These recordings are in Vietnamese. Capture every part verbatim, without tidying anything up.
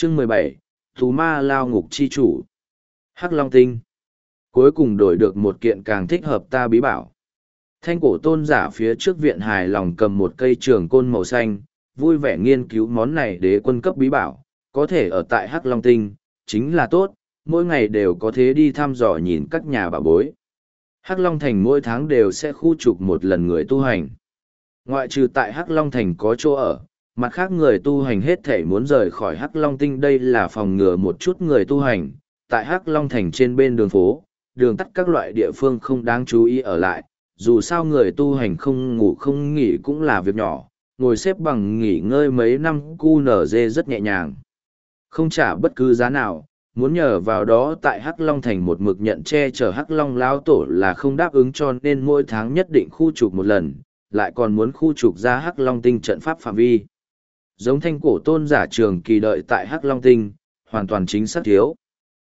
Chương mười bảy, Thú Ma Lao Ngục Chi Chủ. Hắc Long Tinh. Cuối cùng đổi được một kiện càng thích hợp ta bí bảo. Thanh cổ tôn giả phía trước viện hài lòng cầm một cây trường côn màu xanh, vui vẻ nghiên cứu món này đế quân cấp bí bảo, có thể ở tại Hắc Long Tinh, chính là tốt, mỗi ngày đều có thể đi thăm dò nhìn các nhà bảo bối. Hắc Long Thành mỗi tháng đều sẽ khu trục một lần người tu hành. Ngoại trừ tại Hắc Long Thành có chỗ ở, mặt khác người tu hành hết thể muốn rời khỏi Hắc Long Tinh, đây là phòng ngừa một chút người tu hành, tại Hắc Long Thành trên bên đường phố, đường tắt các loại địa phương không đáng chú ý ở lại, dù sao người tu hành không ngủ không nghỉ cũng là việc nhỏ, ngồi xếp bằng nghỉ ngơi mấy năm cu nở dê rất nhẹ nhàng. Không trả bất cứ giá nào, muốn nhờ vào đó tại Hắc Long Thành một mực nhận che chở Hắc Long Lão Tổ là không đáp ứng, cho nên mỗi tháng nhất định khu trục một lần, lại còn muốn khu trục ra Hắc Long Tinh trận pháp phạm vi. Giống thanh cổ tôn giả trường kỳ đợi tại Hắc Long Tinh, hoàn toàn chính xác thiếu.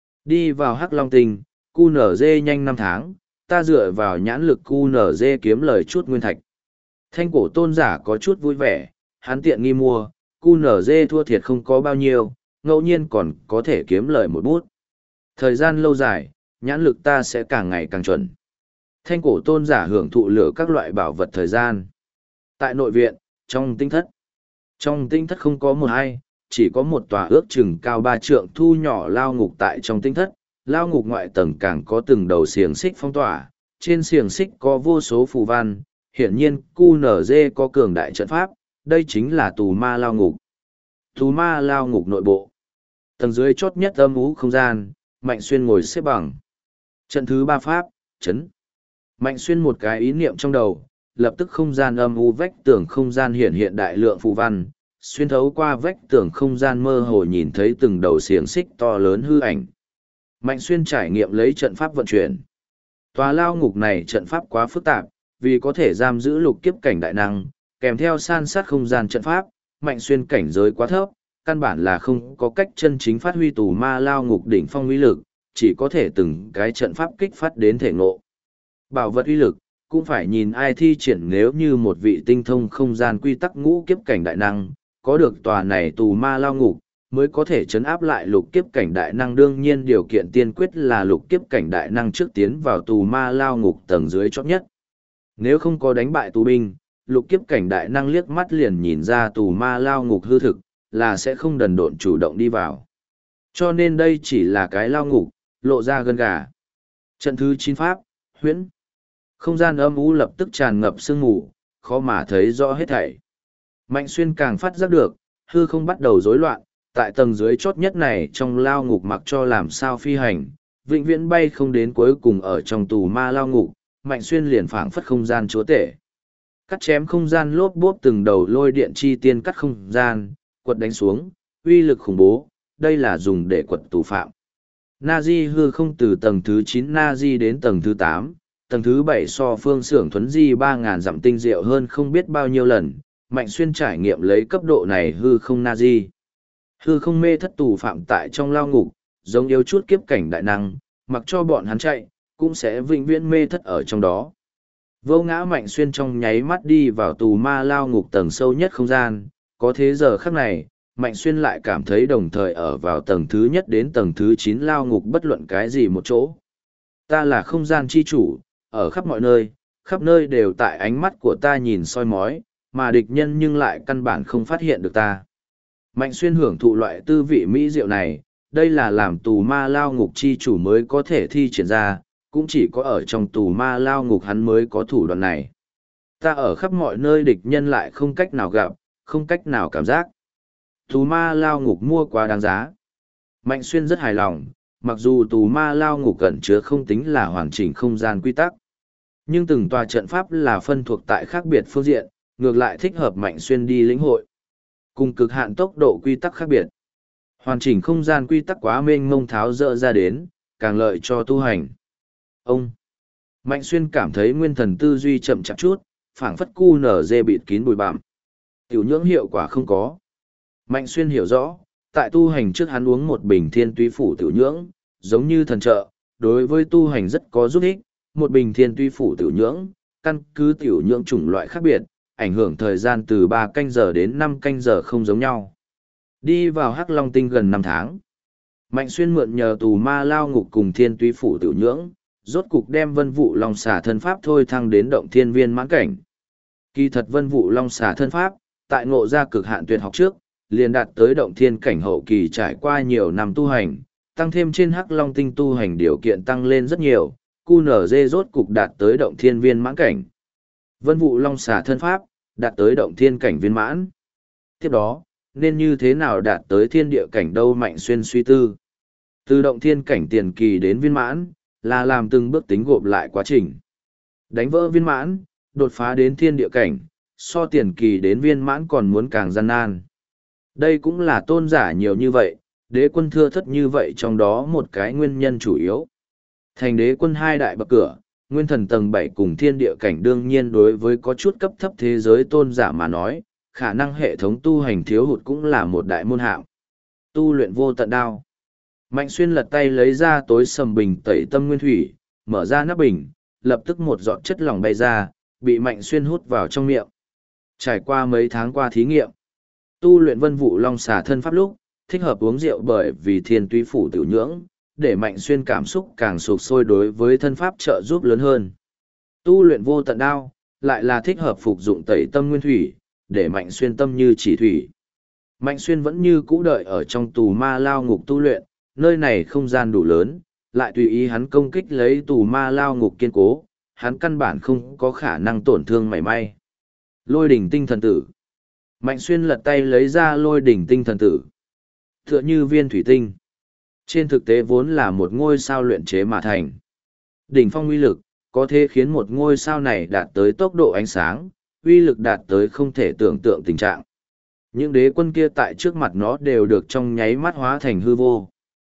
Đi vào Hắc Long Tinh, cu nở dê nhanh năm tháng, ta dựa vào nhãn lực cu nở dê kiếm lời chút nguyên thạch. Thanh cổ tôn giả có chút vui vẻ, hắn tiện nghi mua, cu nở dê thua thiệt không có bao nhiêu, ngẫu nhiên còn có thể kiếm lời một bút. Thời gian lâu dài, nhãn lực ta sẽ càng ngày càng chuẩn. Thanh cổ tôn giả hưởng thụ lửa các loại bảo vật thời gian. Tại nội viện, trong tinh thất. Trong tinh thất không có một ai, chỉ có một tòa ước chừng cao ba trượng thu nhỏ lao ngục tại trong tinh thất. Lao ngục ngoại tầng càng có từng đầu xiềng xích phong tỏa, trên xiềng xích có vô số phù văn, hiển nhiên cu nở dê có cường đại trận pháp, đây chính là tù ma lao ngục. Tù ma lao ngục nội bộ. Tầng dưới chót nhất âm ú không gian, Mạnh Xuyên ngồi xếp bằng. Trận thứ ba pháp, chấn. Mạnh Xuyên một cái ý niệm trong đầu, lập tức không gian âm u vách tường không gian hiện hiện đại lượng phù văn, xuyên thấu qua vách tường không gian mơ hồ nhìn thấy từng đầu xiềng xích to lớn hư ảnh. Mạnh Xuyên trải nghiệm lấy trận pháp vận chuyển. Tòa lao ngục này trận pháp quá phức tạp, vì có thể giam giữ lục kiếp cảnh đại năng, kèm theo san sát không gian trận pháp, Mạnh Xuyên cảnh giới quá thấp, căn bản là không có cách chân chính phát huy tù ma lao ngục đỉnh phong uy lực, chỉ có thể từng cái trận pháp kích phát đến thể ngộ. Bảo vật uy lực, cũng phải nhìn ai thi triển, nếu như một vị tinh thông không gian quy tắc ngũ kiếp cảnh đại năng, có được tòa này tù ma lao ngục, mới có thể chấn áp lại lục kiếp cảnh đại năng. Đương nhiên điều kiện tiên quyết là lục kiếp cảnh đại năng trước tiến vào tù ma lao ngục tầng dưới chót nhất. Nếu không có đánh bại tù binh, lục kiếp cảnh đại năng liếc mắt liền nhìn ra tù ma lao ngục hư thực, là sẽ không đần độn chủ động đi vào. Cho nên đây chỉ là cái lao ngục, lộ ra gân gà. Trận thứ chín pháp, huyễn. Không gian âm u lập tức tràn ngập sương mù, khó mà thấy rõ hết thảy. Mạnh Xuyên càng phát giác được, hư không bắt đầu rối loạn, tại tầng dưới chót nhất này trong lao ngục mặc cho làm sao phi hành, vĩnh viễn bay không đến cuối cùng. Ở trong tù ma lao ngục, Mạnh Xuyên liền phảng phất không gian chúa tể. Cắt chém không gian, lốp bốp từng đầu lôi điện chi tiên cắt không gian, quật đánh xuống, uy lực khủng bố, đây là dùng để quật tù phạm. Nazi hư không từ tầng thứ chín Nazi đến tầng thứ tám, tầng thứ bảy so phương xưởng thuấn di ba ngàn dặm tinh diệu hơn không biết bao nhiêu lần. Mạnh Xuyên trải nghiệm lấy cấp độ này hư không Nazi. Hư không mê thất tù phạm tại trong lao ngục, giống yếu chút kiếp cảnh đại năng, mặc cho bọn hắn chạy, cũng sẽ vĩnh viễn mê thất ở trong đó. Vô ngã Mạnh Xuyên trong nháy mắt đi vào tù ma lao ngục tầng sâu nhất không gian, có thế giờ khắc này, Mạnh Xuyên lại cảm thấy đồng thời ở vào tầng thứ nhất đến tầng thứ chín lao ngục bất luận cái gì một chỗ. Ta là không gian chi chủ, ở khắp mọi nơi, khắp nơi đều tại ánh mắt của ta nhìn soi mói, mà địch nhân nhưng lại căn bản không phát hiện được ta. Mạnh Xuyên hưởng thụ loại tư vị mỹ diệu này, đây là làm tù ma lao ngục chi chủ mới có thể thi triển ra, cũng chỉ có ở trong tù ma lao ngục hắn mới có thủ đoạn này. Ta ở khắp mọi nơi, địch nhân lại không cách nào gặp, không cách nào cảm giác. Tù ma lao ngục mua quá đáng giá. Mạnh Xuyên rất hài lòng, mặc dù tù ma lao ngục cẩn chứa không tính là hoàn chỉnh không gian quy tắc, nhưng từng tòa trận pháp là phân thuộc tại khác biệt phương diện, ngược lại thích hợp Mạnh Xuyên đi lĩnh hội. Cùng cực hạn tốc độ quy tắc khác biệt, hoàn chỉnh không gian quy tắc quá mênh mông tháo dỡ ra đến, càng lợi cho tu hành. Ông Mạnh Xuyên cảm thấy nguyên thần tư duy chậm chạp chút, phảng phất cu nở dê bịt kín bụi bặm. Tiểu nhưỡng hiệu quả không có. Mạnh Xuyên hiểu rõ, tại tu hành trước hắn uống một bình thiên túy phủ tiểu nhưỡng, giống như thần trợ, đối với tu hành rất có giúp ích. Một bình thiên túy phủ tiểu nhưỡng, căn cứ tiểu nhưỡng chủng loại khác biệt, ảnh hưởng thời gian từ ba canh giờ đến năm canh giờ không giống nhau. Đi vào Hắc Long Tinh gần năm tháng. Mạnh Xuyên mượn nhờ tù ma lao ngục cùng thiên túy phủ tiểu nhưỡng, rốt cục đem vân vụ long xà thân pháp thôi thăng đến động thiên viên mãn cảnh. Kỳ thật vân vụ long xà thân pháp, tại ngộ ra cực hạn tuyệt học trước, liền đạt tới động thiên cảnh hậu kỳ trải qua nhiều năm tu hành, tăng thêm trên Hắc Long Tinh tu hành điều kiện tăng lên rất nhiều, cu nở dê rốt cục đạt tới động thiên viên mãn cảnh. Vân vụ long xà thân pháp, đạt tới động thiên cảnh viên mãn. Tiếp đó, nên như thế nào đạt tới thiên địa cảnh đâu Mạnh Xuyên suy tư. Từ động thiên cảnh tiền kỳ đến viên mãn, là làm từng bước tính gộp lại quá trình. Đánh vỡ viên mãn, đột phá đến thiên địa cảnh, so tiền kỳ đến viên mãn còn muốn càng gian nan. Đây cũng là tôn giả nhiều như vậy, đế quân thưa thất như vậy trong đó một cái nguyên nhân chủ yếu. Thành đế quân hai đại bậc cửa, nguyên thần tầng bảy cùng thiên địa cảnh đương nhiên đối với có chút cấp thấp thế giới tôn giả mà nói, khả năng hệ thống tu hành thiếu hụt cũng là một đại môn hạng. Tu luyện vô tận đao. Mạnh Xuyên lật tay lấy ra tối sầm bình tẩy tâm nguyên thủy, mở ra nắp bình, lập tức một giọt chất lỏng bay ra, bị Mạnh Xuyên hút vào trong miệng. Trải qua mấy tháng qua thí nghiệm, tu luyện vân vụ long xà thân pháp lúc, thích hợp uống rượu bởi vì thiên túy phủ tiểu nhưỡng, để Mạnh Xuyên cảm xúc càng sục sôi đối với thân pháp trợ giúp lớn hơn. Tu luyện vô tận đao, lại là thích hợp phục dụng tẩy tâm nguyên thủy, để Mạnh Xuyên tâm như chỉ thủy. Mạnh Xuyên vẫn như cũ đợi ở trong tù ma lao ngục tu luyện, nơi này không gian đủ lớn, lại tùy ý hắn công kích lấy tù ma lao ngục kiên cố, hắn căn bản không có khả năng tổn thương mảy may. Lôi đỉnh tinh thần tử. Mạnh Xuyên lật tay lấy ra lôi đỉnh tinh thần tử. Tựa như viên thủy tinh. Trên thực tế vốn là một ngôi sao luyện chế mà thành. Đỉnh phong uy lực, có thể khiến một ngôi sao này đạt tới tốc độ ánh sáng, uy lực đạt tới không thể tưởng tượng tình trạng. Những đế quân kia tại trước mặt nó đều được trong nháy mắt hóa thành hư vô.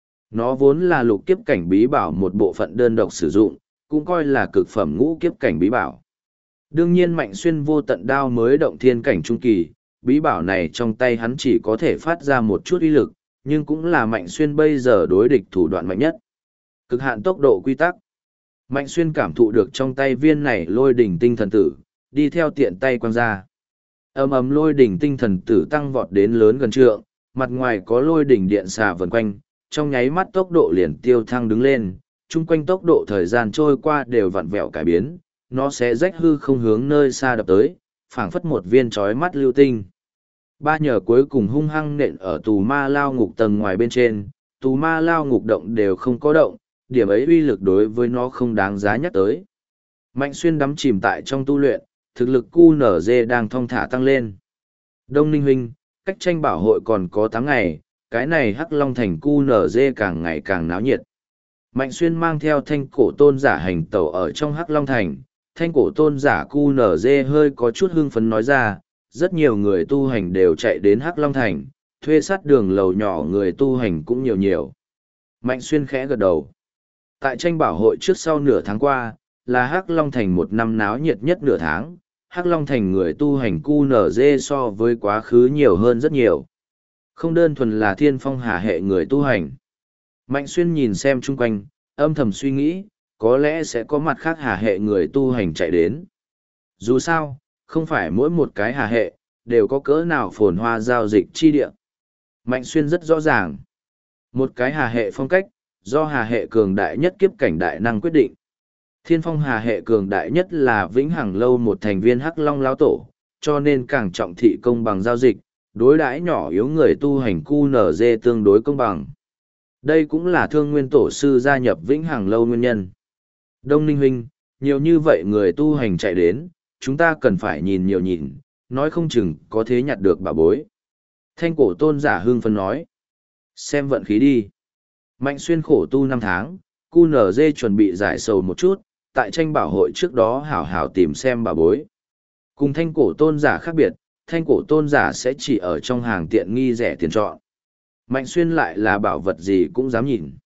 Nó vốn là lục kiếp cảnh bí bảo một bộ phận đơn độc sử dụng, cũng coi là cực phẩm ngũ kiếp cảnh bí bảo. Đương nhiên Mạnh Xuyên vô tận đao mới động thiên cảnh trung kỳ, bí bảo này trong tay hắn chỉ có thể phát ra một chút uy lực, nhưng cũng là Mạnh Xuyên bây giờ đối địch thủ đoạn mạnh nhất. Cực hạn tốc độ quy tắc. Mạnh Xuyên cảm thụ được trong tay viên này lôi đỉnh tinh thần tử, đi theo tiện tay quăng ra. Ầm ầm lôi đỉnh tinh thần tử tăng vọt đến lớn gần trượng, mặt ngoài có lôi đỉnh điện xà vần quanh, trong nháy mắt tốc độ liền tiêu thăng đứng lên, chung quanh tốc độ thời gian trôi qua đều vặn vẹo cải biến, nó sẽ rách hư không hướng nơi xa đập tới, phảng phất một viên chói mắt lưu tinh. Ba nhờ cuối cùng hung hăng nện ở tù ma lao ngục tầng ngoài bên trên, tù ma lao ngục động đều không có động, điểm ấy uy lực đối với nó không đáng giá nhắc tới. Mạnh Xuyên đắm chìm tại trong tu luyện, thực lực cu nở dê đang thong thả tăng lên. Đông Ninh huynh, cách tranh bảo hội còn có tám ngày, cái này Hắc Long Thành cu nở dê càng ngày càng náo nhiệt. Mạnh Xuyên mang theo thanh cổ tôn giả hành tẩu ở trong Hắc Long Thành, thanh cổ tôn giả cu nở dê hơi có chút hưng phấn nói ra, rất nhiều người tu hành đều chạy đến Hắc Long Thành, thuê sát đường lầu nhỏ người tu hành cũng nhiều nhiều. Mạnh Xuyên khẽ gật đầu. Tại tranh bảo hội trước sau nửa tháng qua, là Hắc Long Thành một năm náo nhiệt nhất nửa tháng, Hắc Long Thành người tu hành cu nở dê so với quá khứ nhiều hơn rất nhiều. Không đơn thuần là thiên phong hà hệ người tu hành. Mạnh Xuyên nhìn xem chung quanh, âm thầm suy nghĩ, có lẽ sẽ có mặt khác hà hệ người tu hành chạy đến. Dù sao, không phải mỗi một cái hà hệ, đều có cỡ nào phồn hoa giao dịch chi địa. Mạnh Xuyên rất rõ ràng. Một cái hà hệ phong cách, do hà hệ cường đại nhất kiếp cảnh đại năng quyết định. Thiên phong hà hệ cường đại nhất là vĩnh hằng lâu một thành viên Hắc Long Lão Tổ, cho nên càng trọng thị công bằng giao dịch, đối đãi nhỏ yếu người tu hành cu nở dê tương đối công bằng. Đây cũng là thương nguyên tổ sư gia nhập vĩnh hằng lâu nguyên nhân. Đông Ninh huynh, nhiều như vậy người tu hành chạy đến, chúng ta cần phải nhìn nhiều nhìn, nói không chừng có thế nhặt được bà bối. Thanh cổ tôn giả hưng phấn nói. Xem vận khí đi. Mạnh Xuyên khổ tu năm tháng, cu nở dê chuẩn bị giải sầu một chút, tại tranh bảo hội trước đó hảo hảo tìm xem bà bối. Cùng thanh cổ tôn giả khác biệt, thanh cổ tôn giả sẽ chỉ ở trong hàng tiện nghi rẻ tiền chọn. Mạnh Xuyên lại là bảo vật gì cũng dám nhìn.